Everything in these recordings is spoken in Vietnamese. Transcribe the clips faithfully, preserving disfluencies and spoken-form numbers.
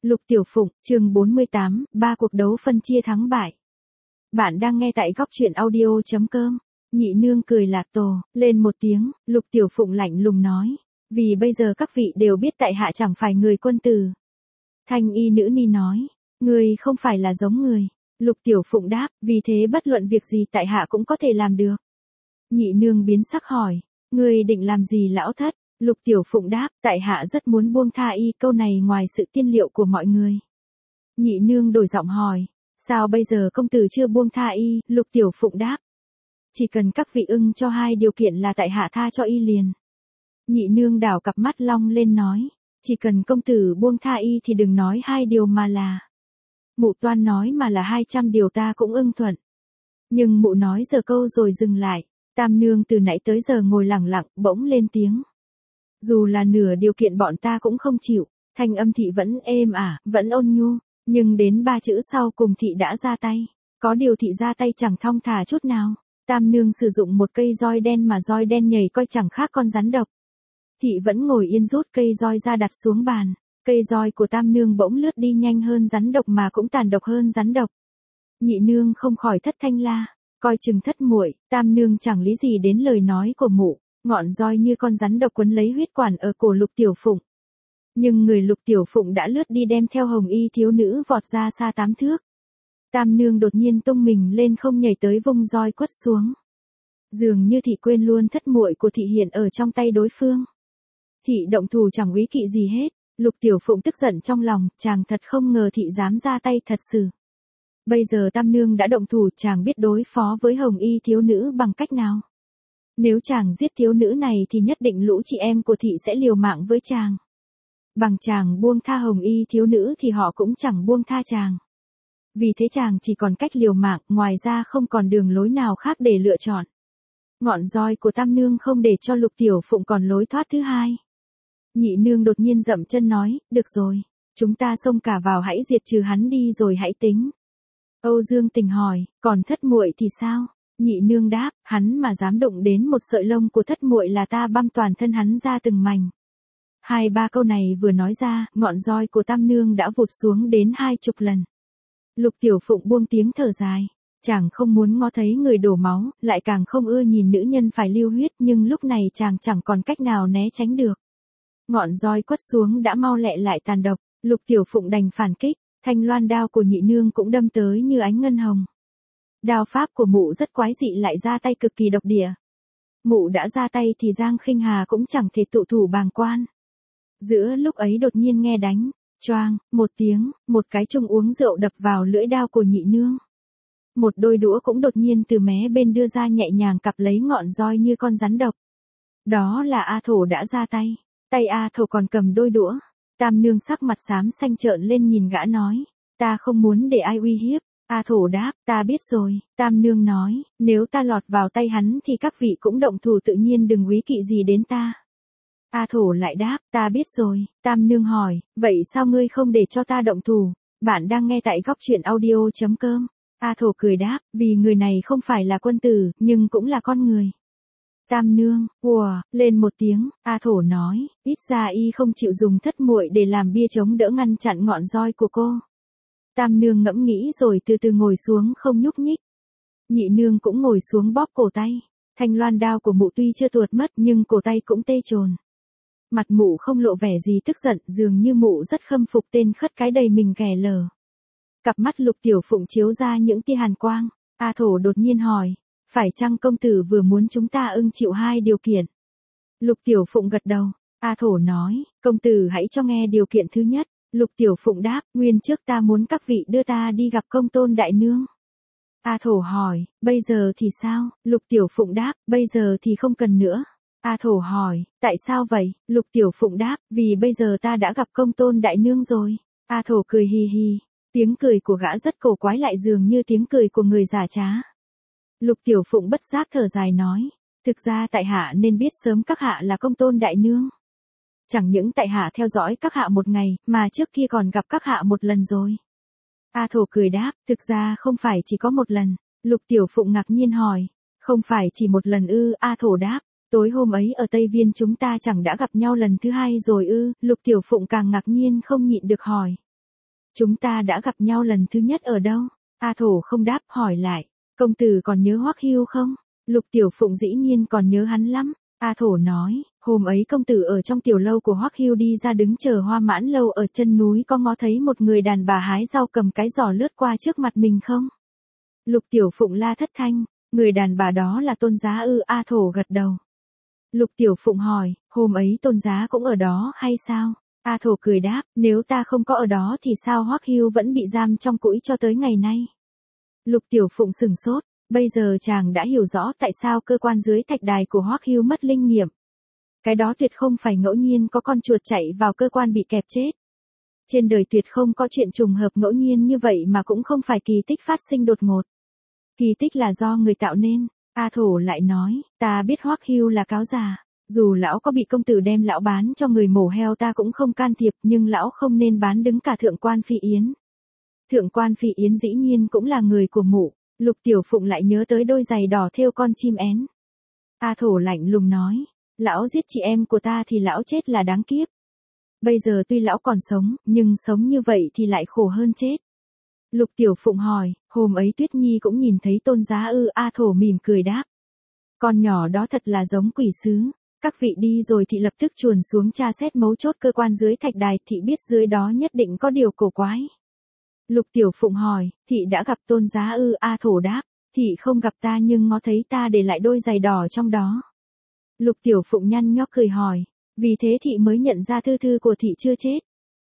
Lục Tiểu Phụng, chương bốn mươi tám, ba cuộc đấu phân chia thắng bại. Bạn đang nghe tại góc truyện audio.com. Nhị nương cười lạt tổ, lên một tiếng, Lục Tiểu Phụng lạnh lùng nói. Vì bây giờ các vị đều biết tại hạ chẳng phải người quân tử. Thanh y nữ ni nói. Người không phải là giống người. Lục Tiểu Phụng đáp, vì thế bất luận việc gì tại hạ cũng có thể làm được. Nhị nương biến sắc hỏi. Người định làm gì lão thất? Lục Tiểu Phụng đáp, tại hạ rất muốn buông tha y, câu này ngoài sự tiên liệu của mọi người. Nhị nương đổi giọng hỏi, sao bây giờ công tử chưa buông tha y? Lục Tiểu Phụng đáp, chỉ cần các vị ưng cho hai điều kiện là tại hạ tha cho y liền. Nhị nương đảo cặp mắt long lên nói, chỉ cần công tử buông tha y thì đừng nói hai điều mà là. Mụ toan nói mà là hai trăm điều ta cũng ưng thuận. Nhưng mụ nói giờ câu rồi dừng lại, tam nương từ nãy tới giờ ngồi lặng lặng, bỗng lên tiếng. Dù là nửa điều kiện bọn ta cũng không chịu, thanh âm thị vẫn êm ả, vẫn ôn nhu, nhưng đến ba chữ sau cùng thị đã ra tay. Có điều thị ra tay chẳng thong thả chút nào. Tam nương sử dụng một cây roi đen mà roi đen nhảy coi chẳng khác con rắn độc. Thị vẫn ngồi yên rút cây roi ra đặt xuống bàn. Cây roi của tam nương bỗng lướt đi nhanh hơn rắn độc mà cũng tàn độc hơn rắn độc. Nhị nương không khỏi thất thanh la, coi chừng thất muội. Tam nương chẳng lý gì đến lời nói của mụ. Ngọn roi như con rắn độc quấn lấy huyết quản ở cổ Lục Tiểu Phụng. Nhưng người Lục Tiểu Phụng đã lướt đi đem theo hồng y thiếu nữ vọt ra xa tám thước. Tam nương đột nhiên tung mình lên không nhảy tới vung roi quất xuống. Dường như thị quên luôn thất muội của thị hiện ở trong tay đối phương. Thị động thủ chẳng úy kỵ gì hết. Lục Tiểu Phụng tức giận trong lòng, chàng thật không ngờ thị dám ra tay thật sự. Bây giờ tam nương đã động thủ, chàng biết đối phó với hồng y thiếu nữ bằng cách nào. Nếu chàng giết thiếu nữ này thì nhất định lũ chị em của thị sẽ liều mạng với chàng. Bằng chàng buông tha hồng y thiếu nữ thì họ cũng chẳng buông tha chàng. Vì thế chàng chỉ còn cách liều mạng, ngoài ra không còn đường lối nào khác để lựa chọn. Ngọn roi của tam nương không để cho Lục Tiểu Phụng còn lối thoát thứ hai. Nhị nương đột nhiên dậm chân nói, được rồi, chúng ta xông cả vào hãy diệt trừ hắn đi rồi hãy tính. Âu Dương Tình hỏi, còn thất muội thì sao? Nhị nương đáp, hắn mà dám đụng đến một sợi lông của thất muội là ta băm toàn thân hắn ra từng mảnh. Hai ba câu này vừa nói ra, ngọn roi của tam nương đã vụt xuống đến hai chục lần. Lục Tiểu Phụng buông tiếng thở dài, chàng không muốn ngó thấy người đổ máu, lại càng không ưa nhìn nữ nhân phải lưu huyết, nhưng lúc này chàng chẳng còn cách nào né tránh được. Ngọn roi quất xuống đã mau lẹ lại tàn độc, Lục Tiểu Phụng đành phản kích, thanh loan đao của nhị nương cũng đâm tới như ánh ngân hồng. Đao pháp của mụ rất quái dị lại ra tay cực kỳ độc địa. Mụ đã ra tay thì Giang Khinh Hà cũng chẳng thể tụ thủ bàng quan. Giữa lúc ấy đột nhiên nghe đánh, choang, một tiếng, một cái chung uống rượu đập vào lưỡi đao của nhị nương. Một đôi đũa cũng đột nhiên từ mé bên đưa ra nhẹ nhàng cặp lấy ngọn roi như con rắn độc. Đó là A Thổ đã ra tay, tay A Thổ còn cầm đôi đũa. Tam nương sắc mặt xám xanh trợn lên nhìn gã nói, ta không muốn để ai uy hiếp. A Thổ đáp, ta biết rồi. Tam nương nói, nếu ta lọt vào tay hắn thì các vị cũng động thủ tự nhiên đừng úy kỵ gì đến ta. A Thổ lại đáp, ta biết rồi. Tam nương hỏi, vậy sao ngươi không để cho ta động thủ? Bạn đang nghe tại góc truyện audio.com. A Thổ cười đáp, vì người này không phải là quân tử, nhưng cũng là con người. Tam nương, ùa, lên một tiếng, A Thổ nói, ít ra y không chịu dùng thất muội để làm bia chống đỡ ngăn chặn ngọn roi của cô. Tam nương ngẫm nghĩ rồi từ từ ngồi xuống không nhúc nhích. Nhị nương cũng ngồi xuống bóp cổ tay. Thanh loan đao của mụ tuy chưa tuột mất nhưng cổ tay cũng tê chồn. Mặt mụ không lộ vẻ gì tức giận, dường như mụ rất khâm phục tên khất cái đầy mình ghẻ lờ. Cặp mắt Lục Tiểu Phụng chiếu ra những tia hàn quang. A Thổ đột nhiên hỏi, phải chăng công tử vừa muốn chúng ta ưng chịu hai điều kiện? Lục Tiểu Phụng gật đầu. A Thổ nói, công tử hãy cho nghe điều kiện thứ nhất. Lục Tiểu Phụng đáp, nguyên trước ta muốn các vị đưa ta đi gặp Công Tôn đại nương. A Thổ hỏi, bây giờ thì sao? Lục Tiểu Phụng đáp, bây giờ thì không cần nữa. A Thổ hỏi, tại sao vậy? Lục Tiểu Phụng đáp, vì bây giờ ta đã gặp Công Tôn đại nương rồi. A Thổ cười hì hì, tiếng cười của gã rất cổ quái lại dường như tiếng cười của người giả trá. Lục Tiểu Phụng bất giác thở dài nói, thực ra tại hạ nên biết sớm các hạ là Công Tôn đại nương. Chẳng những tại hạ theo dõi các hạ một ngày, mà trước kia còn gặp các hạ một lần rồi. A Thổ cười đáp, thực ra không phải chỉ có một lần. Lục Tiểu Phụng ngạc nhiên hỏi, không phải chỉ một lần ư? A Thổ đáp, tối hôm ấy ở Tây Viên chúng ta chẳng đã gặp nhau lần thứ hai rồi ư? Lục Tiểu Phụng càng ngạc nhiên không nhịn được hỏi. Chúng ta đã gặp nhau lần thứ nhất ở đâu? A Thổ không đáp, hỏi lại. Công tử còn nhớ Hoắc Hưu không? Lục Tiểu Phụng dĩ nhiên còn nhớ hắn lắm. A Thổ nói, hôm ấy công tử ở trong tiểu lâu của Hoắc Hưu đi ra đứng chờ Hoa Mãn lâu ở chân núi, có ngó thấy một người đàn bà hái rau cầm cái giỏ lướt qua trước mặt mình không? Lục Tiểu Phụng la thất thanh, người đàn bà đó là Tôn Giá ư? A Thổ gật đầu. Lục Tiểu Phụng hỏi, hôm ấy Tôn Giá cũng ở đó hay sao? A Thổ cười đáp, nếu ta không có ở đó thì sao Hoắc Hưu vẫn bị giam trong cũi cho tới ngày nay? Lục Tiểu Phụng sừng sốt, bây giờ chàng đã hiểu rõ tại sao cơ quan dưới thạch đài của Hoắc Hưu mất linh nghiệm. Cái đó tuyệt không phải ngẫu nhiên có con chuột chạy vào cơ quan bị kẹp chết. Trên đời tuyệt không có chuyện trùng hợp ngẫu nhiên như vậy, mà cũng không phải kỳ tích phát sinh đột ngột. Kỳ tích là do người tạo nên. A Thổ lại nói, ta biết Hoắc Hưu là cáo già. Dù lão có bị công tử đem lão bán cho người mổ heo ta cũng không can thiệp, nhưng lão không nên bán đứng cả Thượng quan Phi Yến. Thượng quan Phi Yến dĩ nhiên cũng là người của mụ. Lục Tiểu Phụng lại nhớ tới đôi giày đỏ thêu con chim én. A Thổ lạnh lùng nói, lão giết chị em của ta thì lão chết là đáng kiếp. Bây giờ tuy lão còn sống, nhưng sống như vậy thì lại khổ hơn chết. Lục Tiểu Phụng hỏi, hôm ấy Tuyết Nhi cũng nhìn thấy Tôn Giá ư? A Thổ mỉm cười đáp, con nhỏ đó thật là giống quỷ sứ. Các vị đi rồi thị lập tức chuồn xuống tra xét mấu chốt cơ quan dưới thạch đài, thị biết dưới đó nhất định có điều cổ quái. Lục Tiểu Phụng hỏi, thị đã gặp Tôn Giá ư? A Thổ đáp, thị không gặp ta nhưng ngó thấy ta để lại đôi giày đỏ trong đó. Lục Tiểu Phụng nhăn nhó cười hỏi, vì thế thị mới nhận ra thư thư của thị chưa chết.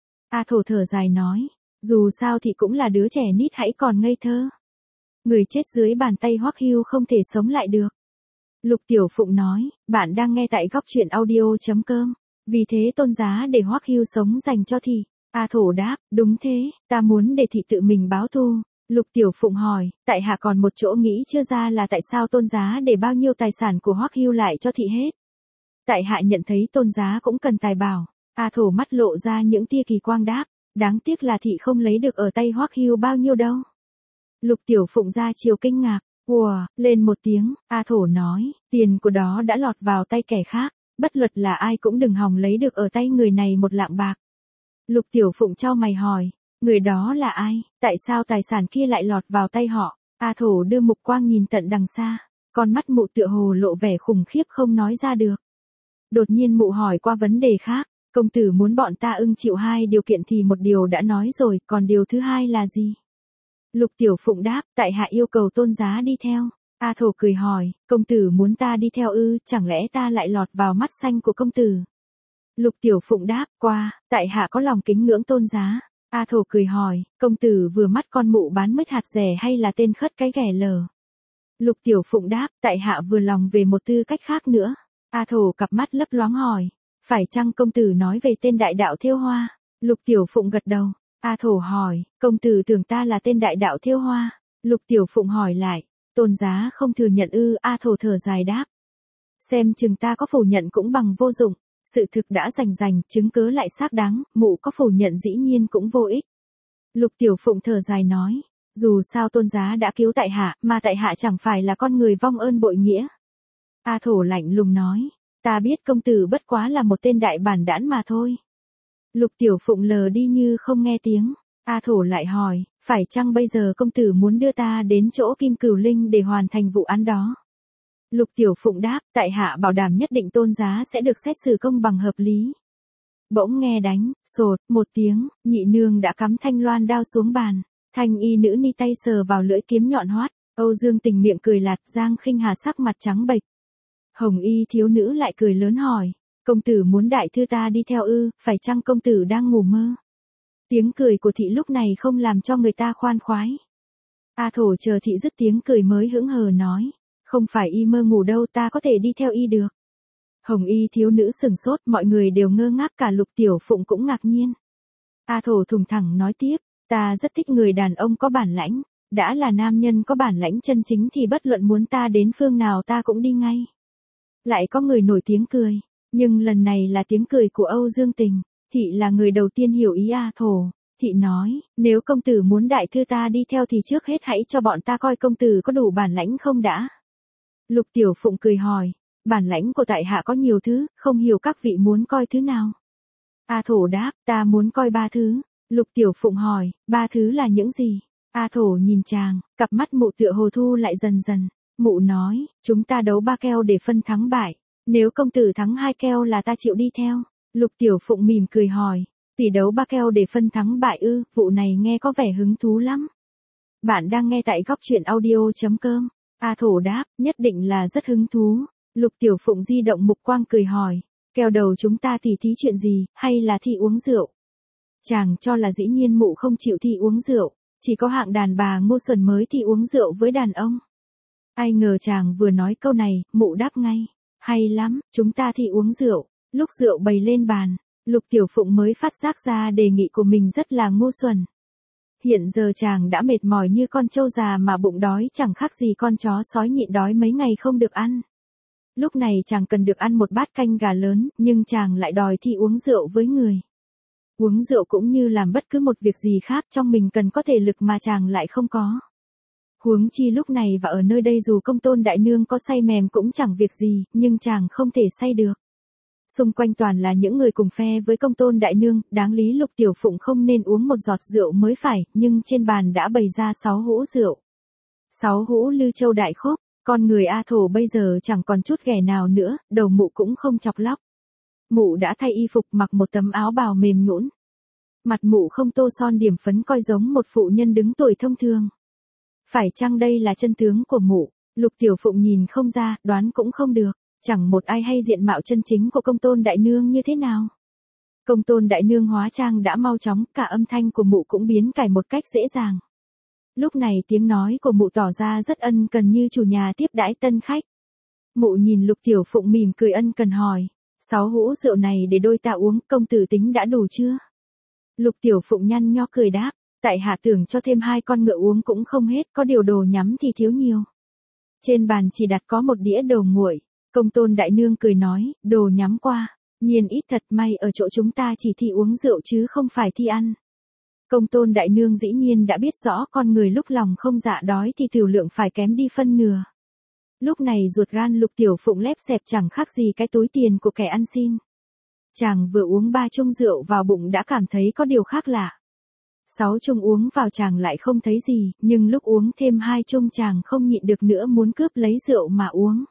A Thổ thở dài nói, dù sao thị cũng là đứa trẻ nít hãy còn ngây thơ. Người chết dưới bàn tay Hoắc Hưu không thể sống lại được. Lục Tiểu Phụng nói, bạn đang nghe tại góc truyện audio.com. Vì thế Tôn Giá để Hoắc Hưu sống dành cho thị. A Thổ đáp, đúng thế, ta muốn để thị tự mình báo thù. Lục Tiểu Phụng hỏi, tại hạ còn một chỗ nghĩ chưa ra là tại sao Tôn Giá để bao nhiêu tài sản của Hoắc Hưu lại cho thị hết. Tại hạ nhận thấy Tôn Giá cũng cần tài bảo. A Thổ mắt lộ ra những tia kỳ quang đáp, đáng tiếc là thị không lấy được ở tay Hoắc Hưu bao nhiêu đâu. Lục Tiểu Phụng ra chiều kinh ngạc, ùa, lên một tiếng. A Thổ nói, tiền của đó đã lọt vào tay kẻ khác, bất luận là ai cũng đừng hòng lấy được ở tay người này một lạng bạc. Lục Tiểu Phụng chau mày hỏi, người đó là ai, tại sao tài sản kia lại lọt vào tay họ? A Thổ đưa mục quang nhìn tận đằng xa, con mắt mụ tựa hồ lộ vẻ khủng khiếp không nói ra được. Đột nhiên mụ hỏi qua vấn đề khác, công tử muốn bọn ta ưng chịu hai điều kiện thì một điều đã nói rồi, còn điều thứ hai là gì? Lục Tiểu Phụng đáp, tại hạ yêu cầu Tôn Giá đi theo. A Thổ cười hỏi, công tử muốn ta đi theo ư? Chẳng lẽ ta lại lọt vào mắt xanh của công tử? Lục Tiểu Phụng đáp, qua, tại hạ có lòng kính ngưỡng Tôn Giá. A Thổ cười hỏi, công tử vừa mắt con mụ bán mứt hạt rẻ hay là tên khất cái ghẻ lờ? Lục Tiểu Phụng đáp, tại hạ vừa lòng về một tư cách khác nữa. A Thổ cặp mắt lấp loáng hỏi, phải chăng công tử nói về tên đại đạo thêu hoa? Lục Tiểu Phụng gật đầu. A Thổ hỏi, công tử tưởng ta là tên đại đạo thêu hoa? Lục Tiểu Phụng hỏi lại, Tôn Giá không thừa nhận ư? A Thổ thở dài đáp, xem chừng ta có phủ nhận cũng bằng vô dụng, sự thực đã rành rành, chứng cớ lại xác đáng, mụ có phủ nhận dĩ nhiên cũng vô ích. Lục Tiểu Phụng thở dài nói, dù sao Tôn Giá đã cứu tại hạ, mà tại hạ chẳng phải là con người vong ơn bội nghĩa. A Thổ lạnh lùng nói, ta biết công tử bất quá là một tên đại bản đãn mà thôi. Lục Tiểu Phụng lờ đi như không nghe tiếng. A Thổ lại hỏi, phải chăng bây giờ công tử muốn đưa ta đến chỗ Kim Cửu Linh để hoàn thành vụ án đó? Lục Tiểu Phụng đáp, tại hạ bảo đảm nhất định Tôn Giá sẽ được xét xử công bằng hợp lý. Bỗng nghe đánh, sột, một tiếng, nhị nương đã cắm thanh loan đao xuống bàn. Thanh y nữ ni tay sờ vào lưỡi kiếm nhọn hoắt. Âu Dương Tình miệng cười lạt, Giang Khinh Hà sắc mặt trắng bệch. Hồng y thiếu nữ lại cười lớn hỏi, công tử muốn đại thư ta đi theo ư? Phải chăng công tử đang ngủ mơ? Tiếng cười của thị lúc này không làm cho người ta khoan khoái. A Thổ chờ thị dứt tiếng cười mới hững hờ nói, không phải y mơ ngủ đâu, ta có thể đi theo y được. Hồng y thiếu nữ sừng sốt, mọi người đều ngơ ngác, cả Lục Tiểu Phụng cũng ngạc nhiên. A Thổ thùng thẳng nói tiếp, ta rất thích người đàn ông có bản lãnh, đã là nam nhân có bản lãnh chân chính thì bất luận muốn ta đến phương nào ta cũng đi ngay. Lại có người nổi tiếng cười, nhưng lần này là tiếng cười của Âu Dương Tình. Thị là người đầu tiên hiểu ý A Thổ. Thị nói, nếu công tử muốn đại thư ta đi theo thì trước hết hãy cho bọn ta coi công tử có đủ bản lãnh không đã. Lục Tiểu Phụng cười hỏi, bản lãnh của tại hạ có nhiều thứ, không hiểu các vị muốn coi thứ nào. A Thổ đáp, ta muốn coi ba thứ. Lục Tiểu Phụng hỏi, ba thứ là những gì? A Thổ nhìn chàng, cặp mắt mụ tựa hồ thu lại dần dần. Mụ nói, chúng ta đấu ba keo để phân thắng bại. Nếu công tử thắng hai keo là ta chịu đi theo. Lục Tiểu Phụng mỉm cười hỏi, tỷ đấu ba keo để phân thắng bại ư, vụ này nghe có vẻ hứng thú lắm. Bạn đang nghe tại góc truyện audio.com. A Thổ đáp, nhất định là rất hứng thú. Lục Tiểu Phụng di động mục quang cười hỏi, keo đầu chúng ta thì thí chuyện gì, hay là thi uống rượu? Chàng cho là dĩ nhiên mụ không chịu thi uống rượu, chỉ có hạng đàn bà ngu xuẩn mới thi uống rượu với đàn ông. Ai ngờ chàng vừa nói câu này, mụ đáp ngay, hay lắm, chúng ta thi uống rượu. Lúc rượu bày lên bàn, Lục Tiểu Phụng mới phát giác ra đề nghị của mình rất là ngu xuẩn. Hiện giờ chàng đã mệt mỏi như con trâu già mà bụng đói chẳng khác gì con chó sói nhịn đói mấy ngày không được ăn. Lúc này chàng cần được ăn một bát canh gà lớn, nhưng chàng lại đòi thi uống rượu với người. Uống rượu cũng như làm bất cứ một việc gì khác trong mình cần có thể lực mà chàng lại không có. Huống chi lúc này và ở nơi đây dù Công Tôn đại nương có say mềm cũng chẳng việc gì, nhưng chàng không thể say được. Xung quanh toàn là những người cùng phe với Công Tôn đại nương, đáng lý Lục Tiểu Phụng không nên uống một giọt rượu mới phải, nhưng trên bàn đã bày ra sáu hũ rượu. Sáu hũ Lư Châu đại khúc, con người A Thổ bây giờ chẳng còn chút ghẻ nào nữa, đầu mụ cũng không chọc lóc. Mụ đã thay y phục mặc một tấm áo bào mềm nhũn. Mặt mụ không tô son điểm phấn coi giống một phụ nhân đứng tuổi thông thường. Phải chăng đây là chân tướng của mụ? Lục Tiểu Phụng nhìn không ra, đoán cũng không được. Chẳng một ai hay diện mạo chân chính của Công Tôn đại nương như thế nào. Công Tôn đại nương hóa trang đã mau chóng, cả âm thanh của mụ cũng biến cải một cách dễ dàng. Lúc này tiếng nói của mụ tỏ ra rất ân cần như chủ nhà tiếp đãi tân khách. Mụ nhìn Lục Tiểu Phụng mỉm cười ân cần hỏi, sáu hũ rượu này để đôi ta uống, công tử tính đã đủ chưa? Lục Tiểu Phụng nhăn nho cười đáp, tại hạ tưởng cho thêm hai con ngựa uống cũng không hết, có điều đồ nhắm thì thiếu nhiều. Trên bàn chỉ đặt có một đĩa đồ nguội. Công Tôn đại nương cười nói, đồ nhắm qua, nhiên ít thật, may ở chỗ chúng ta chỉ thi uống rượu chứ không phải thi ăn. Công Tôn đại nương dĩ nhiên đã biết rõ con người lúc lòng không dạ đói thì tiểu lượng phải kém đi phân nửa. Lúc này ruột gan Lục Tiểu Phụng lép xẹp chẳng khác gì cái túi tiền của kẻ ăn xin. Chàng vừa uống ba chung rượu vào bụng đã cảm thấy có điều khác lạ. Sáu chung uống vào chàng lại không thấy gì, nhưng lúc uống thêm hai chung chàng không nhịn được nữa muốn cướp lấy rượu mà uống.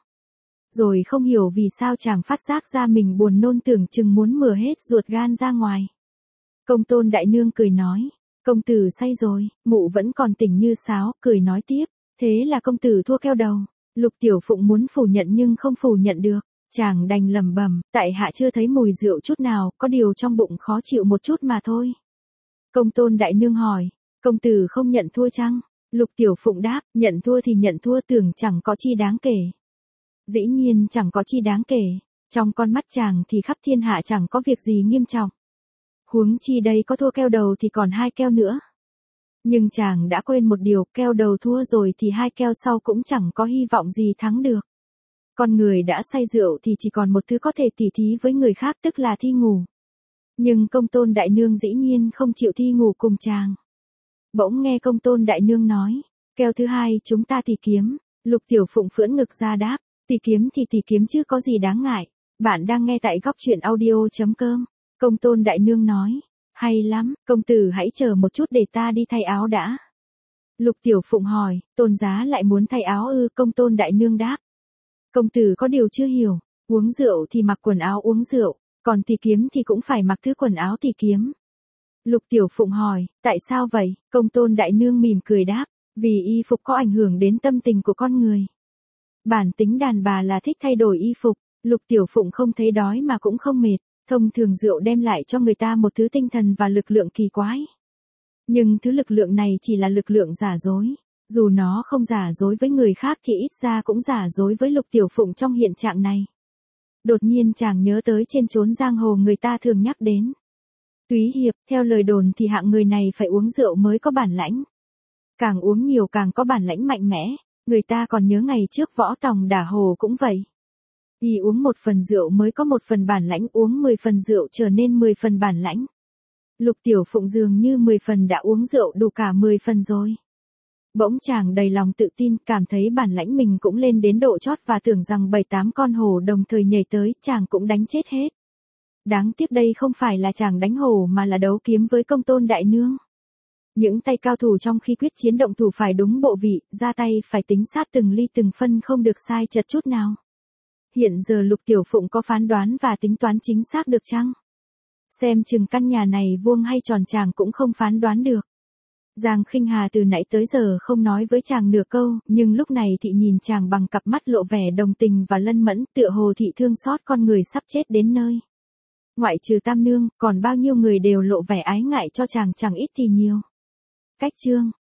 Rồi không hiểu vì sao chàng phát giác ra mình buồn nôn tưởng chừng muốn mửa hết ruột gan ra ngoài. Công Tôn đại nương cười nói, công tử say rồi, mụ vẫn còn tỉnh như sáo, cười nói tiếp, thế là công tử thua keo đầu. Lục Tiểu Phụng muốn phủ nhận nhưng không phủ nhận được, chàng đành lẩm bẩm, tại hạ chưa thấy mùi rượu chút nào, có điều trong bụng khó chịu một chút mà thôi. Công Tôn đại nương hỏi, công tử không nhận thua chăng? Lục Tiểu Phụng đáp, nhận thua thì nhận thua, tưởng chẳng có chi đáng kể. Dĩ nhiên chẳng có chi đáng kể, trong con mắt chàng thì khắp thiên hạ chẳng có việc gì nghiêm trọng. Huống chi đây có thua keo đầu thì còn hai keo nữa. Nhưng chàng đã quên một điều, keo đầu thua rồi thì hai keo sau cũng chẳng có hy vọng gì thắng được. Con người đã say rượu thì chỉ còn một thứ có thể tỉ thí với người khác, tức là thi ngủ. Nhưng Công Tôn đại nương dĩ nhiên không chịu thi ngủ cùng chàng. Bỗng nghe Công Tôn đại nương nói, keo thứ hai chúng ta tỉ kiếm. Lục Tiểu Phụng phưỡn ngực ra đáp, tỉ kiếm thì tỉ kiếm chứ có gì đáng ngại. Bạn đang nghe tại góc truyện audio.com. Công Tôn đại nương nói, hay lắm, công tử hãy chờ một chút để ta đi thay áo đã. Lục Tiểu Phụng hỏi, Tôn giá lại muốn thay áo ư? Công Tôn đại nương đáp, công tử có điều chưa hiểu, uống rượu thì mặc quần áo uống rượu, còn tỉ kiếm thì cũng phải mặc thứ quần áo tỉ kiếm. Lục Tiểu Phụng hỏi, tại sao vậy? Công Tôn đại nương mỉm cười đáp, vì y phục có ảnh hưởng đến tâm tình của con người. Bản tính đàn bà là thích thay đổi y phục. Lục Tiểu Phụng không thấy đói mà cũng không mệt, thông thường rượu đem lại cho người ta một thứ tinh thần và lực lượng kỳ quái. Nhưng thứ lực lượng này chỉ là lực lượng giả dối, dù nó không giả dối với người khác thì ít ra cũng giả dối với Lục Tiểu Phụng trong hiện trạng này. Đột nhiên chàng nhớ tới trên chốn giang hồ người ta thường nhắc đến Túy Hiệp, theo lời đồn thì hạng người này phải uống rượu mới có bản lãnh. Càng uống nhiều càng có bản lãnh mạnh mẽ, người ta còn nhớ ngày trước Võ Tòng đả hồ cũng vậy. Y uống một phần rượu mới có một phần bản lãnh, uống mười phần rượu trở nên mười phần bản lãnh. Lục Tiểu Phụng dường như mười phần đã uống rượu đủ cả mười phần rồi. Bỗng chàng đầy lòng tự tin, cảm thấy bản lãnh mình cũng lên đến độ chót và tưởng rằng bảy tám con hổ đồng thời nhảy tới, chàng cũng đánh chết hết. Đáng tiếc đây không phải là chàng đánh hổ mà là đấu kiếm với công tôn đại nương. Những tay cao thủ trong khi quyết chiến động thủ phải đúng bộ vị, ra tay phải tính sát từng ly từng phân không được sai chật chút nào. Hiện giờ Lục Tiểu Phụng có phán đoán và tính toán chính xác được chăng? Xem chừng căn nhà này vuông hay tròn chàng cũng không phán đoán được. Giang Khinh Hà từ nãy tới giờ không nói với chàng nửa câu, nhưng lúc này thị nhìn chàng bằng cặp mắt lộ vẻ đồng tình và lân mẫn, tựa hồ thị thương xót con người sắp chết đến nơi. Ngoại trừ Tam Nương, còn bao nhiêu người đều lộ vẻ ái ngại cho chàng chẳng ít thì nhiều. Cách chương